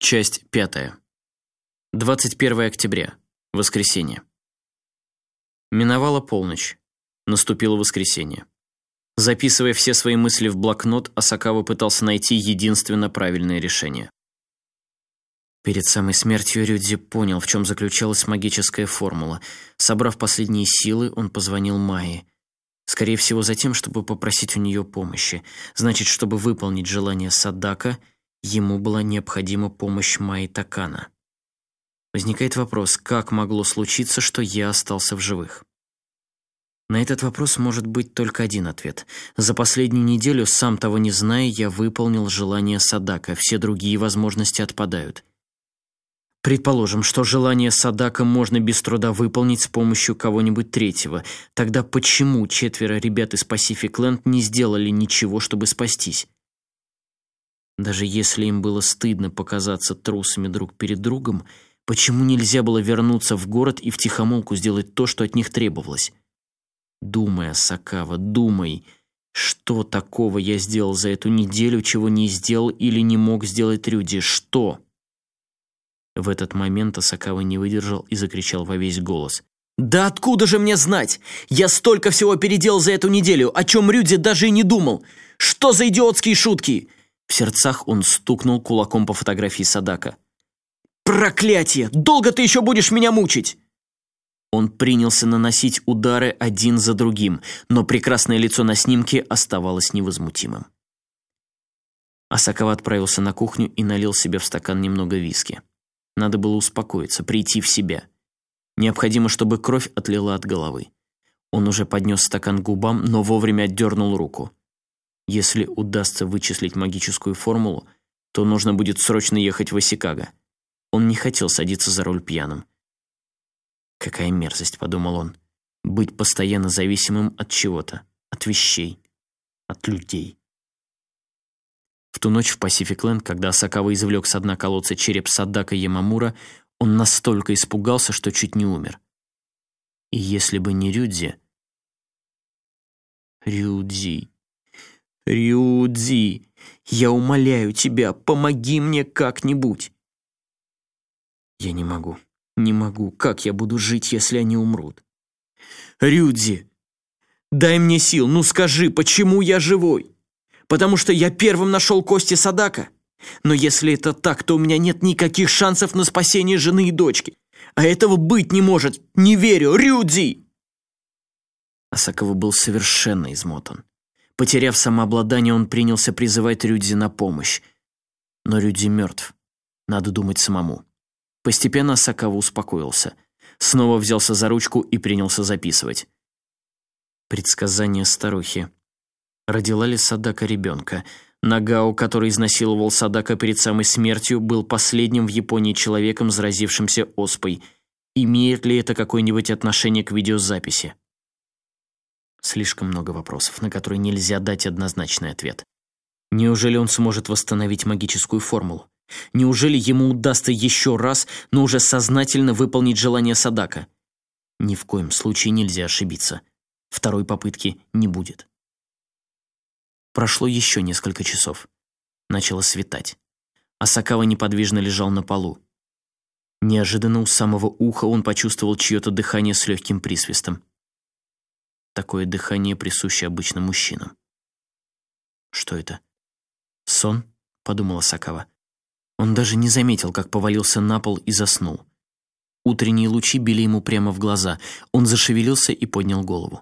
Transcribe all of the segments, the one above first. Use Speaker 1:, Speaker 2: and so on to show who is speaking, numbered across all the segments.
Speaker 1: Часть 5. 21 октября. Воскресенье. Миновала полночь. Наступило воскресенье. Записывая все свои мысли в блокнот, Асакава пытался найти единственно правильное решение. Перед самой смертью Рюдзи понял, в чем заключалась магическая формула. Собрав последние силы, он позвонил Майе. Скорее всего, за тем, чтобы попросить у нее помощи. Значит, чтобы выполнить желание Садака, ему была необходима помощь Майи Такана. Возникает вопрос, как могло случиться, что я остался в живых? На этот вопрос может быть только один ответ. За последнюю неделю, сам того не зная, я выполнил желание Садака, все другие возможности отпадают. Предположим, что желание Садака можно без труда выполнить с помощью кого-нибудь третьего. Тогда почему 4 ребят из Pacific Land не сделали ничего, чтобы спастись? Даже если им было стыдно показаться трусами друг перед другом, почему нельзя было вернуться в город и втихомолку сделать то, что от них требовалось? Думай, Асакава, думай, что такого я сделал за эту неделю, чего не сделал или не мог сделать Рюдзи? Что? В этот момент Асакава не выдержал и закричал во весь голос. «Да откуда же мне знать? Я столько всего переделал за эту неделю, о чем Рюдзи даже и не думал! Что за идиотские шутки?» В сердцах он стукнул кулаком по фотографии Садака. «Проклятие! Долго ты еще будешь меня мучить?» Он принялся наносить удары один за другим, но прекрасное лицо на снимке оставалось невозмутимым. Асакава отправился на кухню и налил себе в стакан немного виски. Надо было успокоиться, прийти в себя. Необходимо, чтобы кровь отлила от головы. Он уже поднес стакан к губам, но вовремя отдернул руку. Если удастся вычислить магическую формулу, то нужно будет срочно ехать в Исикага. Он не хотел садиться за руль пьяным. «Какая мерзость», — подумал он, — «быть постоянно зависимым от чего-то, от вещей, от людей». В ту ночь в Pacific Land, когда Асакава извлек со дна колодца череп Садака Ямамура, он настолько испугался, что чуть не умер. И если бы не Рюдзи... Рюдзи, я умоляю тебя, помоги мне как-нибудь. Я не могу. Как я буду жить, если они умрут? Рюдзи, дай мне сил, ну скажи, почему я живой? Потому что я первым нашел кости Садака? Но если это так, то у меня нет никаких шансов на спасение жены и дочки. А этого быть не может. Не верю, Рюдзи! Асакава был совершенно измотан. Потеряв самообладание, он принялся призывать Рюдзи на помощь. Но Рюдзи мертв. Надо думать самому. Постепенно Асакава успокоился. Снова взялся за ручку и принялся записывать. Предсказание старухи. Родила ли Садака ребенка? Нагао, который изнасиловал Садака перед самой смертью, был последним в Японии человеком, заразившимся оспой. Имеет ли это какое-нибудь отношение к видеозаписи? Слишком много вопросов, на которые нельзя дать однозначный ответ. Неужели он сможет восстановить магическую формулу? Неужели ему удастся еще раз, но уже сознательно выполнить желание Садака? Ни в коем случае нельзя ошибиться. Второй попытки не будет. Прошло еще несколько часов. Начало светать. Асакава неподвижно лежал на полу. Неожиданно у самого уха он почувствовал чье-то дыхание с легким присвистом. Такое дыхание присуще обычно мужчинам. «Что это? Сон?» — подумал Асакава. Он даже не заметил, как повалился на пол и заснул. Утренние лучи били ему прямо в глаза. Он зашевелился и поднял голову.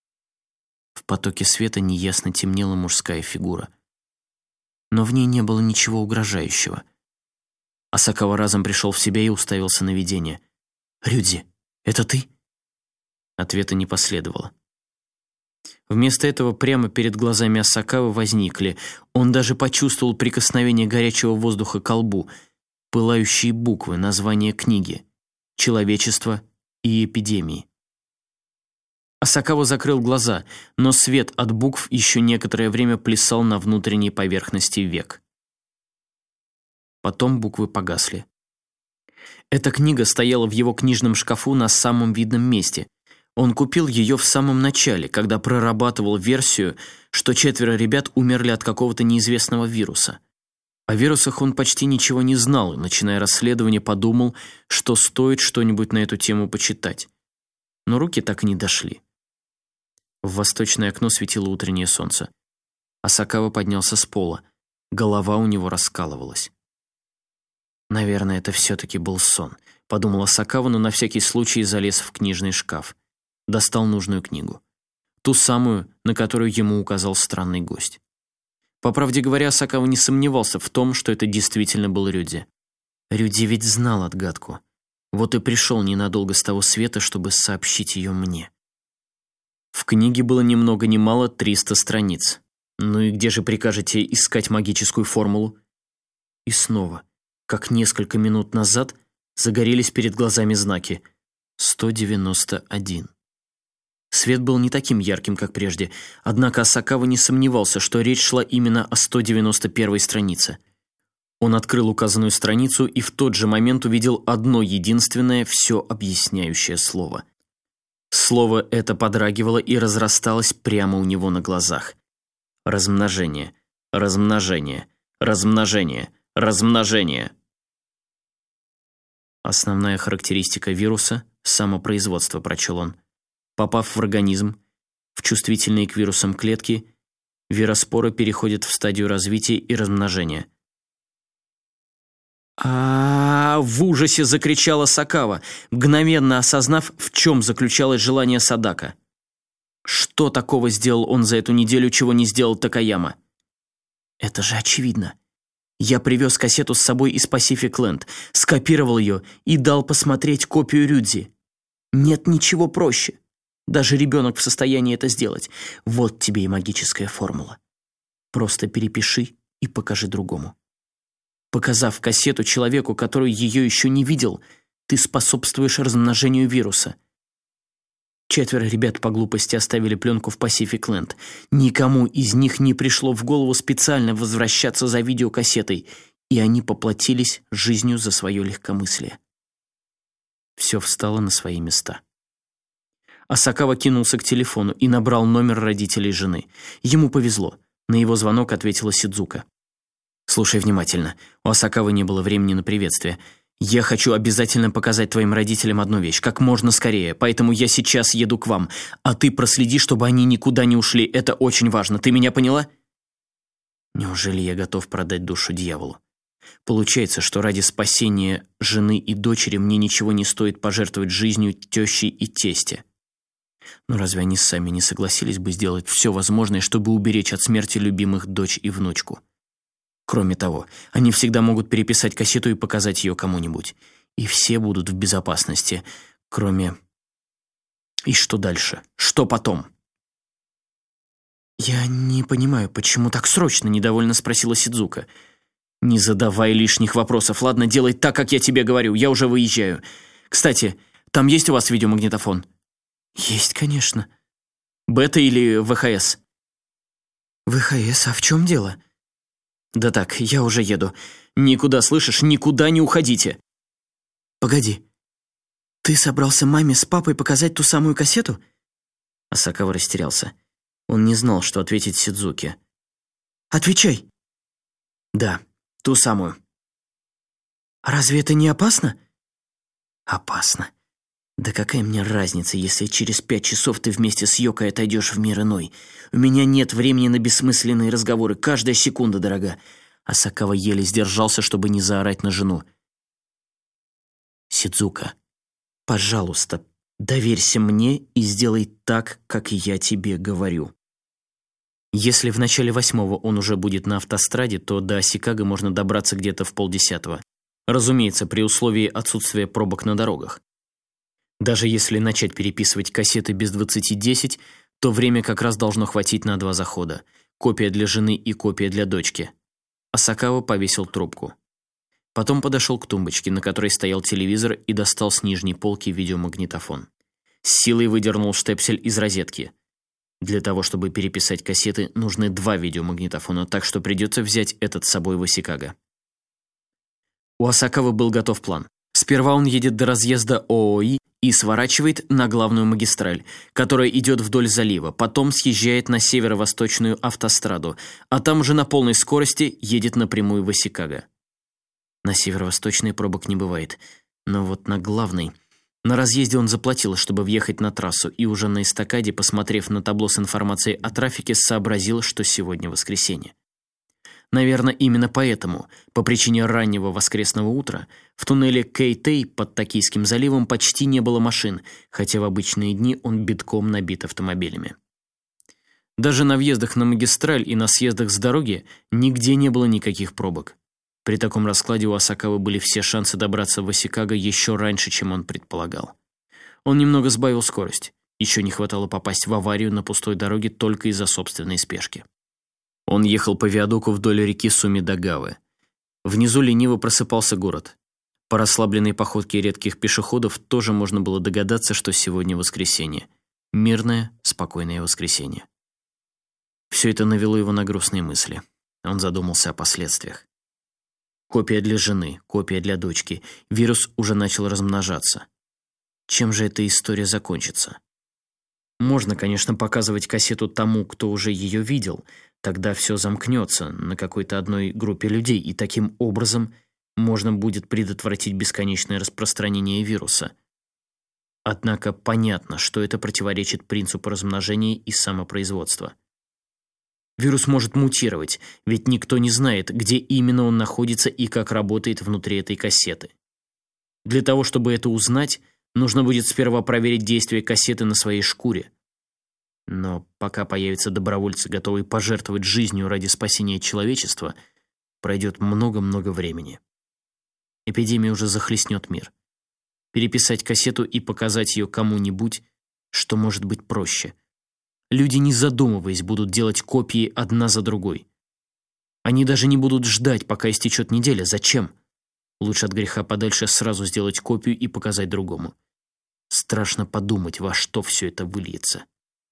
Speaker 1: В потоке света неясно темнела мужская фигура. Но в ней не было ничего угрожающего. Асакава разом пришел в себя и уставился на видение. «Рюдзи, это ты?» Ответа не последовало. Вместо этого прямо перед глазами Асакавы возникли. Он даже почувствовал прикосновение горячего воздуха к лбу, пылающие буквы, название книги, «Человечество и эпидемии». Асакава закрыл глаза, но свет от букв еще некоторое время плясал на внутренней поверхности век. Потом буквы погасли. Эта книга стояла в его книжном шкафу на самом видном месте. Он купил ее в самом начале, когда прорабатывал версию, что 4 ребят умерли от какого-то неизвестного вируса. О вирусах он почти ничего не знал и, начиная расследование, подумал, что стоит что-нибудь на эту тему почитать. Но руки так и не дошли. В восточное окно светило утреннее солнце. Асакава поднялся с пола. Голова у него раскалывалась. «Наверное, это все-таки был сон», — подумал Асакава, но на всякий случай залез в книжный шкаф. Достал нужную книгу. Ту самую, на которую ему указал странный гость. По правде говоря, Асакава не сомневался в том, что это действительно был Рюдзи. Рюдзи ведь знал отгадку. Вот и пришел ненадолго с того света, чтобы сообщить ее мне. В книге было ни много ни мало 300 страниц. Ну и где же прикажете искать магическую формулу? И снова, как несколько минут назад, загорелись перед глазами знаки 191. Свет был не таким ярким, как прежде, однако Асакава не сомневался, что речь шла именно о 191 странице. Он открыл указанную страницу и в тот же момент увидел одно единственное все объясняющее слово. Слово это подрагивало и разрасталось прямо у него на глазах. Размножение, размножение, размножение, размножение. Основная характеристика вируса – самопроизводство, прочел он. Попав в организм, в чувствительные к вирусам клетки, вироспоры переходят в стадию развития и размножения. В ужасе закричала Асакава, мгновенно осознав, в чем заключалось желание Садака. Что такого сделал он за эту неделю, чего не сделал Такаяма? Это же очевидно. Я привез кассету с собой из Pacific Land, скопировал ее и дал посмотреть копию Рюдзи. Нет ничего проще. Даже ребенок в состоянии это сделать. Вот тебе и магическая формула. Просто перепиши и покажи другому. Показав кассету человеку, который ее еще не видел, ты способствуешь размножению вируса. 4 ребят по глупости оставили пленку в Pacific Land. Никому из них не пришло в голову специально возвращаться за видеокассетой, и они поплатились жизнью за свое легкомыслие. Все встало на свои места. Асакава кинулся к телефону и набрал номер родителей жены. Ему повезло. На его звонок ответила Сидзука. «Слушай внимательно. У Асакавы не было времени на приветствие. Я хочу обязательно показать твоим родителям одну вещь, как можно скорее, поэтому я сейчас еду к вам, а ты проследи, чтобы они никуда не ушли. Это очень важно. Ты меня поняла?» Неужели я готов продать душу дьяволу? Получается, что ради спасения жены и дочери мне ничего не стоит пожертвовать жизнью тещи и тестя. Но разве они сами не согласились бы сделать все возможное, чтобы уберечь от смерти любимых дочь и внучку? Кроме того, они всегда могут переписать кассету и показать ее кому-нибудь. И все будут в безопасности, кроме... И что дальше? Что потом? «Я не понимаю, почему так срочно?» – недовольно спросила Сидзука. «Не задавай лишних вопросов, ладно? Делай так, как я тебе говорю. Я уже выезжаю. Кстати, там есть у вас видеомагнитофон?» «Есть, конечно». «Бета или ВХС?» «ВХС, а в чем дело?» «Да так, я уже еду. Никуда, слышишь, никуда не уходите!» «Погоди, ты собрался маме с папой показать ту самую кассету?» Асакава растерялся. Он не знал, что ответить Сидзуке. «Отвечай!» «Да, ту самую». «Разве это не опасно?» «Опасно. Да какая мне разница, если через 5 часов ты вместе с Йокой отойдешь в мир иной? У меня нет времени на бессмысленные разговоры, каждая секунда дорога». Асакава еле сдержался, чтобы не заорать на жену. «Сидзука, пожалуйста, доверься мне и сделай так, как я тебе говорю». Если в начале 8-го он уже будет на автостраде, то до Асикага можно добраться где-то в 9:30. Разумеется, при условии отсутствия пробок на дорогах. Даже если начать переписывать кассеты без 20:10, то время как раз должно хватить на 2 захода. Копия для жены и копия для дочки. Асакава повесил трубку. Потом подошел к тумбочке, на которой стоял телевизор, и достал с нижней полки видеомагнитофон. С силой выдернул штепсель из розетки. Для того, чтобы переписать кассеты, нужны 2 видеомагнитофона, так что придется взять этот с собой в Асикага. У Асакавы был готов план. Сперва он едет до разъезда ООИ и сворачивает на главную магистраль, которая идет вдоль залива, потом съезжает на северо-восточную автостраду, а там уже на полной скорости едет напрямую в Осикаго. На северо-восточной пробок не бывает, но вот на главной... На разъезде он заплатил, чтобы въехать на трассу, и уже на эстакаде, посмотрев на табло с информацией о трафике, сообразил, что сегодня воскресенье. Наверное, именно поэтому, по причине раннего воскресного утра, в туннеле Кэй-Тэй под Токийским заливом почти не было машин, хотя в обычные дни он битком набит автомобилями. Даже на въездах на магистраль и на съездах с дороги нигде не было никаких пробок. При таком раскладе у Асакавы были все шансы добраться в Осикаго еще раньше, чем он предполагал. Он немного сбавил скорость. Еще не хватало попасть в аварию на пустой дороге только из-за собственной спешки. Он ехал по виадуку вдоль реки Сумидагавы. Внизу лениво просыпался город. По расслабленной походке редких пешеходов тоже можно было догадаться, что сегодня воскресенье. Мирное, спокойное воскресенье. Все это навело его на грустные мысли. Он задумался о последствиях. Копия для жены, копия для дочки. Вирус уже начал размножаться. Чем же эта история закончится? Можно, конечно, показывать кассету тому, кто уже ее видел. Тогда все замкнется на какой-то одной группе людей, и таким образом можно будет предотвратить бесконечное распространение вируса. Однако понятно, что это противоречит принципу размножения и самопроизводства. Вирус может мутировать, ведь никто не знает, где именно он находится и как работает внутри этой кассеты. Для того, чтобы это узнать, нужно будет сперва проверить действие кассеты на своей шкуре. Но пока появятся добровольцы, готовые пожертвовать жизнью ради спасения человечества, пройдет много-много времени. Эпидемия уже захлестнет мир. Переписать кассету и показать ее кому-нибудь, что может быть проще. Люди, не задумываясь, будут делать копии одна за другой. Они даже не будут ждать, пока истечет неделя. Зачем? Лучше от греха подальше сразу сделать копию и показать другому. Страшно подумать, во что все это выльется.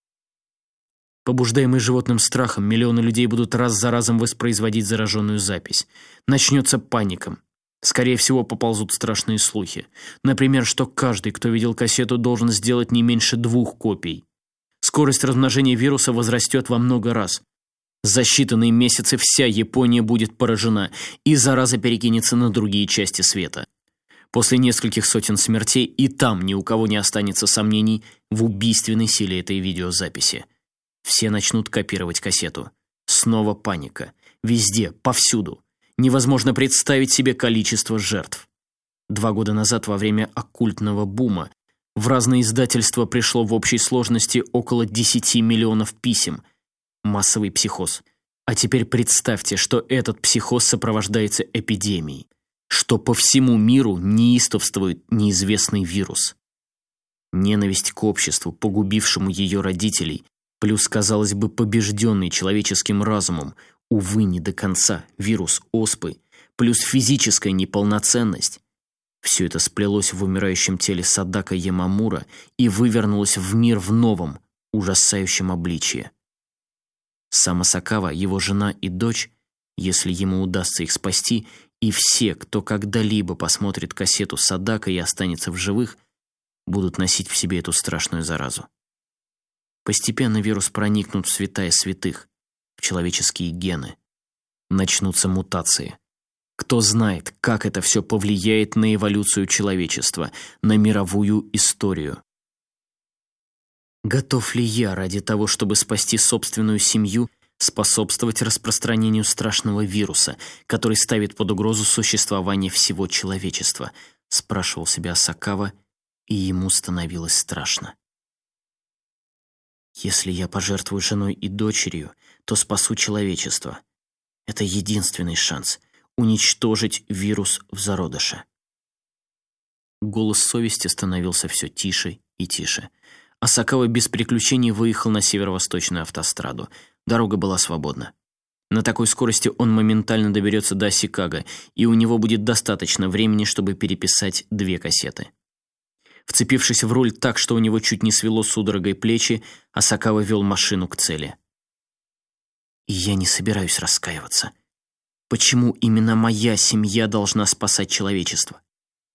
Speaker 1: Побуждаемые животным страхом, миллионы людей будут раз за разом воспроизводить зараженную запись. Начнется паника. Скорее всего, поползут страшные слухи. Например, что каждый, кто видел кассету, должен сделать не меньше 2 копий. Скорость размножения вируса возрастет во много раз. За считанные месяцы вся Япония будет поражена, и зараза перекинется на другие части света. После нескольких сотен смертей и там ни у кого не останется сомнений в убийственной силе этой видеозаписи. Все начнут копировать кассету. Снова паника. Везде, повсюду. Невозможно представить себе количество жертв. 2 года назад, во время оккультного бума, в разные издательства пришло в общей сложности около 10 миллионов писем. Массовый психоз. А теперь представьте, что этот психоз сопровождается эпидемией, что по всему миру неистовствует неизвестный вирус. Ненависть к обществу, погубившему ее родителей, плюс, казалось бы, побежденный человеческим разумом, увы, не до конца, вирус оспы, плюс физическая неполноценность. Все это сплелось в умирающем теле Садака Ямамура и вывернулось в мир в новом, ужасающем обличье. Сам Асакава, его жена и дочь, если ему удастся их спасти, и все, кто когда-либо посмотрит кассету Садака и останется в живых, будут носить в себе эту страшную заразу. Постепенно вирус проникнут в святая святых, в человеческие гены. Начнутся мутации. Кто знает, как это все повлияет на эволюцию человечества, на мировую историю. Готов ли я ради того, чтобы спасти собственную семью, способствовать распространению страшного вируса, который ставит под угрозу существование всего человечества? Спрашивал себя Асакава, и ему становилось страшно. Если я пожертвую женой и дочерью, то спасу человечество. Это единственный шанс — уничтожить вирус в зародыше. Голос совести становился все тише и тише. Асакава без приключений выехал на северо-восточную автостраду. Дорога была свободна. На такой скорости он моментально доберется до Осикаго, и у него будет достаточно времени, чтобы переписать 2 кассеты. Вцепившись в руль так, что у него чуть не свело судорогой плечи, Асакава вел машину к цели. И я не собираюсь раскаиваться. Почему именно моя семья должна спасать человечество?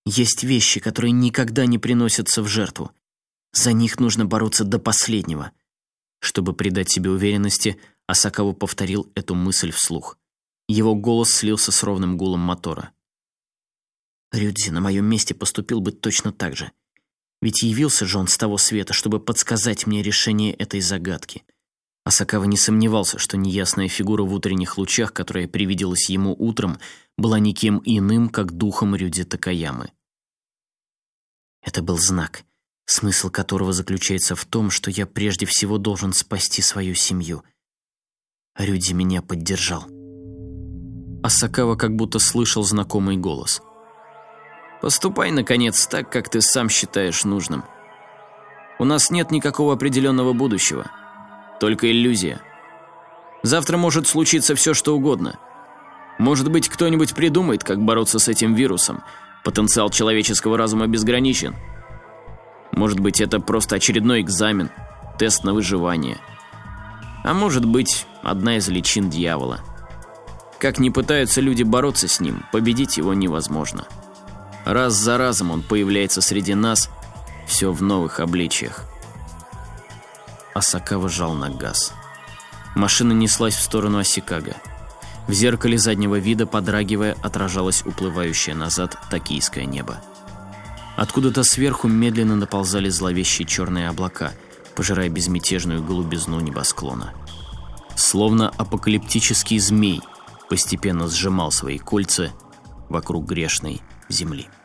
Speaker 1: Есть вещи, которые никогда не приносятся в жертву. За них нужно бороться до последнего. Чтобы придать себе уверенности, Асакава повторил эту мысль вслух. Его голос слился с ровным гулом мотора. Рюдзи на моем месте поступил бы точно так же. Ведь явился же он с того света, чтобы подсказать мне решение этой загадки. Асакава не сомневался, что неясная фигура в утренних лучах, которая привиделась ему утром, была никем иным, как духом Рюдзи Такаямы. Это был знак, смысл которого заключается в том, что я прежде всего должен спасти свою семью. Рюдзи меня поддержал. Асакава как будто слышал знакомый голос. «Поступай, наконец, так, как ты сам считаешь нужным. У нас нет никакого определенного будущего. Только иллюзия. Завтра может случиться все, что угодно. Может быть, кто-нибудь придумает, как бороться с этим вирусом. Потенциал человеческого разума безграничен. Может быть, это просто очередной экзамен, тест на выживание. А может быть, одна из личин дьявола. Как ни пытаются люди бороться с ним, победить его невозможно. Раз за разом он появляется среди нас, все в новых обличиях». Асакава жал на газ. Машина неслась в сторону Асикага. В зеркале заднего вида, подрагивая, отражалось уплывающее назад токийское небо. Откуда-то сверху медленно наползали зловещие черные облака, пожирая безмятежную голубизну небосклона. Словно апокалиптический змей постепенно сжимал свои кольца вокруг грешной земли.